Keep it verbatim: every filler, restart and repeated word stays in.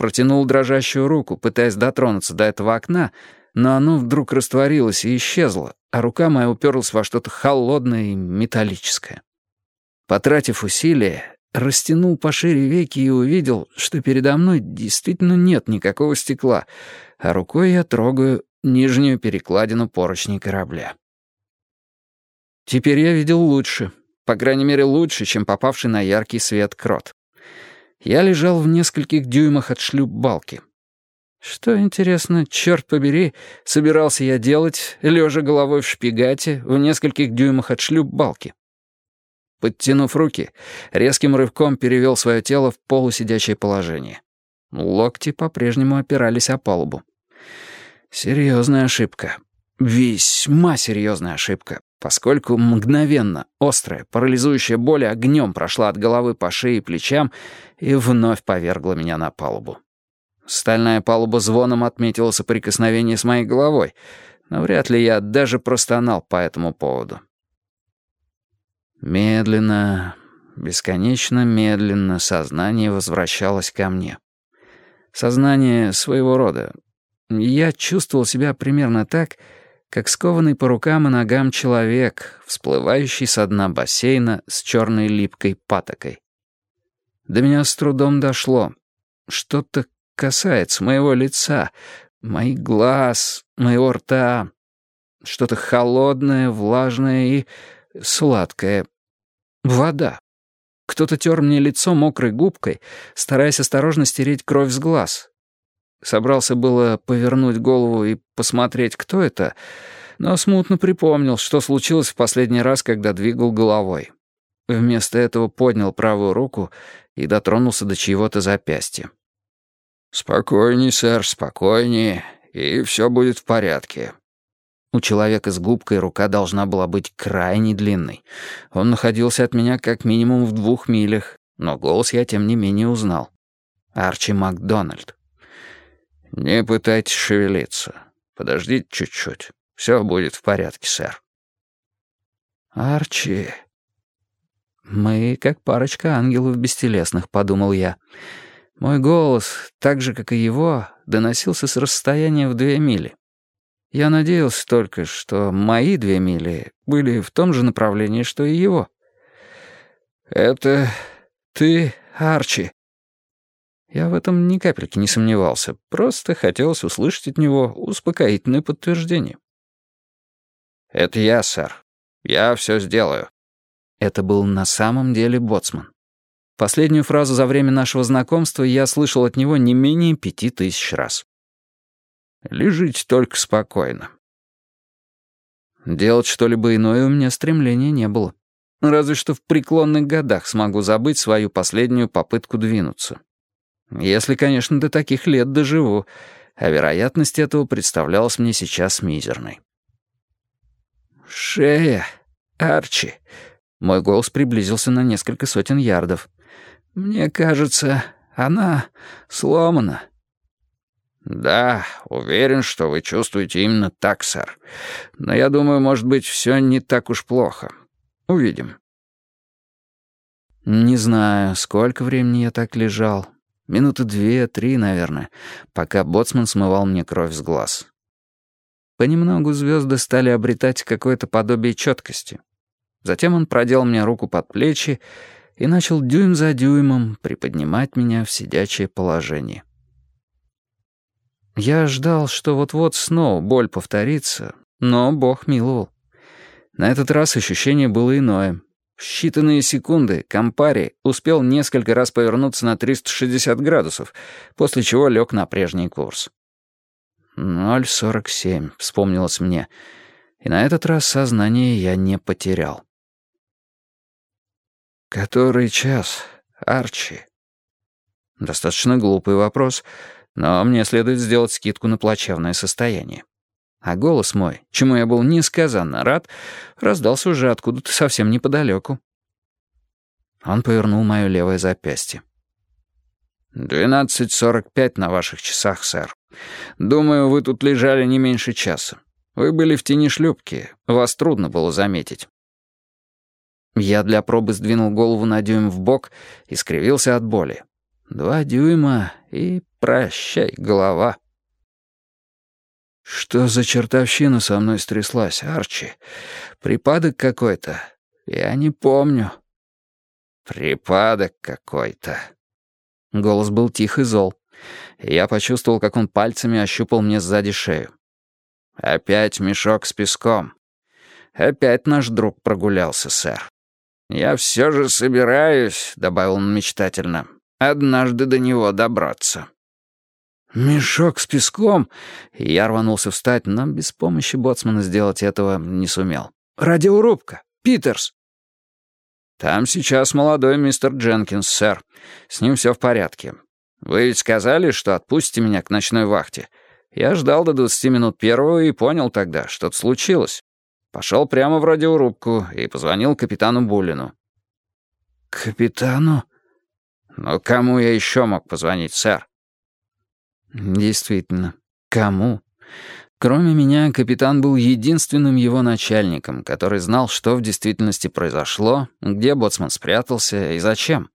Протянул дрожащую руку, пытаясь дотронуться до этого окна, но оно вдруг растворилось и исчезло, а рука моя уперлась во что-то холодное и металлическое. Потратив усилия, растянул пошире веки и увидел, что передо мной действительно нет никакого стекла, а рукой я трогаю нижнюю перекладину поручней корабля. Теперь я видел лучше, по крайней мере лучше, чем попавший на яркий свет крот. Я лежал в нескольких дюймах от шлюпбалки. Что, интересно, черт побери, собирался я делать, лежа головой в шпигате в нескольких дюймах от шлюпбалки? Подтянув руки, резким рывком перевел свое тело в полусидячее положение. Локти по-прежнему опирались о палубу. Серьезная ошибка. Весьма серьезная ошибка, поскольку мгновенно острая, парализующая боль огнем прошла от головы по шее и плечам и вновь повергла меня на палубу. Стальная палуба звоном отметила соприкосновение с моей головой, но вряд ли я даже простонал по этому поводу. Медленно, бесконечно медленно сознание возвращалось ко мне. Сознание своего рода. Я чувствовал себя примерно так, как скованный по рукам и ногам человек, всплывающий со дна бассейна с черной липкой патокой. До меня с трудом дошло. Что-то касается моего лица, моих глаз, моего рта. Что-то холодное, влажное и сладкое. Вода. Кто-то тер мне лицо мокрой губкой, стараясь осторожно стереть кровь с глаз. Собрался было повернуть голову и посмотреть, кто это, но смутно припомнил, что случилось в последний раз, когда двигал головой. Вместо этого поднял правую руку и дотронулся до чьего-то запястья. «Спокойней, сэр, спокойней, и все будет в порядке». У человека с губкой рука должна была быть крайне длинной. Он находился от меня как минимум в двух милях, но голос я тем не менее узнал. Арчи Макдональд. «Не пытайтесь шевелиться. Подождите чуть-чуть. Все будет в порядке, сэр». «Арчи...» «Мы как парочка ангелов бестелесных», — подумал я. Мой голос, так же, как и его, доносился с расстояния в две мили. Я надеялся только, что мои две мили были в том же направлении, что и его. «Это ты, Арчи?» Я в этом ни капельки не сомневался, просто хотелось услышать от него успокоительное подтверждение. «Это я, сэр. Я все сделаю». Это был на самом деле боцман. Последнюю фразу за время нашего знакомства я слышал от него не менее пяти тысяч раз. «Лежите только спокойно». Делать что-либо иное у меня стремления не было. Разве что в преклонных годах смогу забыть свою последнюю попытку двинуться. Если, конечно, до таких лет доживу, а вероятность этого представлялась мне сейчас мизерной. «Шея, Арчи». Мой голос приблизился на несколько сотен ярдов. «Мне кажется, она сломана». «Да, уверен, что вы чувствуете именно так, сэр. Но я думаю, может быть, все не так уж плохо. Увидим». Не знаю, сколько времени я так лежал. Минуты две-три, наверное, пока боцман смывал мне кровь с глаз. Понемногу звезды стали обретать какое-то подобие четкости. Затем он продел мне руку под плечи и начал дюйм за дюймом приподнимать меня в сидячее положение. Я ждал, что вот-вот снова боль повторится, но Бог миловал. На этот раз ощущение было иное. В считанные секунды Кампари успел несколько раз повернуться на триста шестьдесят градусов, после чего лег на прежний курс. «ноль сорок семь», — вспомнилось мне, и на этот раз сознание я не потерял. «Который час, Арчи?» Достаточно глупый вопрос, но мне следует сделать скидку на плачевное состояние. А голос мой, чему я был несказанно рад, раздался уже откуда-то совсем неподалеку. Он повернул мое левое запястье. «Двенадцать сорок пять на ваших часах, сэр. Думаю, вы тут лежали не меньше часа. Вы были в тени шлюпки, вас трудно было заметить». Я для пробы сдвинул голову на дюйм вбок и скривился от боли. Два дюйма и Прощай, голова. Что за чертовщина со мной стряслась, Арчи? Припадок какой-то? Я не помню. Припадок какой-то. Голос был тих и зол. Я почувствовал, как он пальцами ощупал мне сзади шею. Опять мешок с песком. Опять наш друг прогулялся, сэр. Я все же собираюсь, — добавил он мечтательно, — однажды до него добраться. Мешок с песком? Я рванулся встать, но без помощи боцмана сделать этого не сумел. Радиорубка! Питерс! Там сейчас молодой мистер Дженкинс, сэр. С ним все в порядке. Вы ведь сказали, что отпустите меня к ночной вахте. Я ждал до двадцати минут первого и понял тогда, что-то случилось. Пошел прямо в радиорубку и позвонил капитану Буллину. Капитану? Но кому я еще мог позвонить, сэр? Действительно, кому? Кроме меня, капитан был единственным его начальником, который знал, что в действительности произошло, где боцман спрятался и зачем.